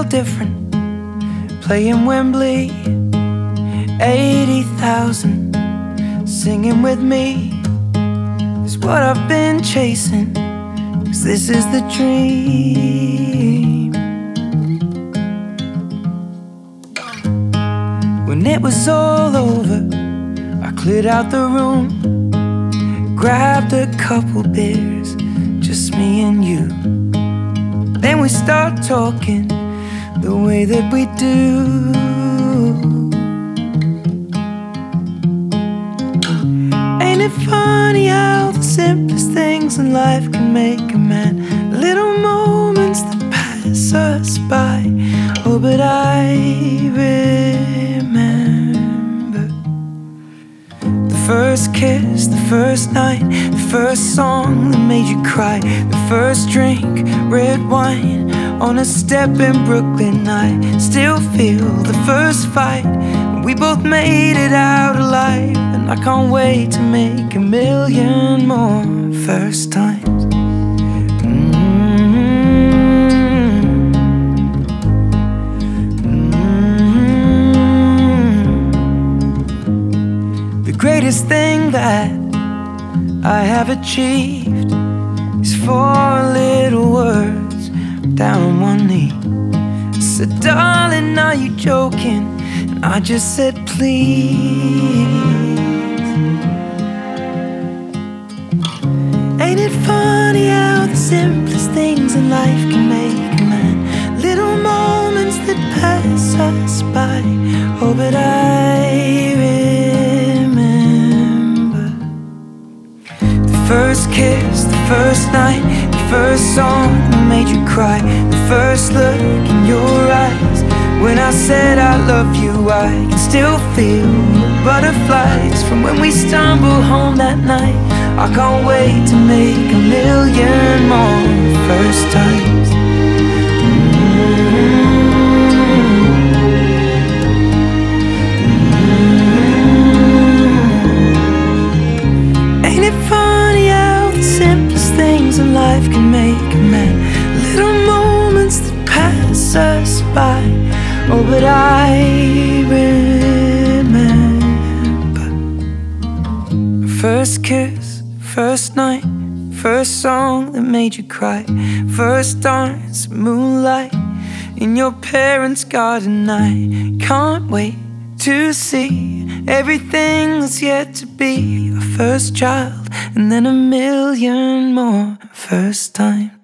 different. Playing Wembley, 80,000 singing with me is what I've been chasing, 'cause this is the dream. When it was all over, I cleared out the room, grabbed a couple beers, just me and you. Then we start talking the way that we do. Ain't it funny how the simplest things in life can make a man? Little moments that pass us by. Oh, but I remember the first kiss, the first night, the first song that made you cry, the first drink, red wine on a step in Brooklyn. I still feel the first fight. We both made it out alive, and I can't wait to make a million more first times. The greatest thing that I have achieved is 4 little words down on one knee. I said, darling, are you joking? And I just said, please. Ain't it funny how the simplest things in life can make a man? Little moments that pass us by. Oh, but I remember the first kiss, the first night, the first song that made you cry, the first look in your eyes. When I said I love you, I can still feel the butterflies from when we stumbled home that night. I can't wait to make a million more first times. Ain't it funny how the simplest things in life can make a man? Little moments that pass us by. Oh, but I remember first kiss, first night, first song that made you cry, first dance, moonlight in your parents' garden. I can't wait to see everything that's yet to be. Our first child, and then a million more first times.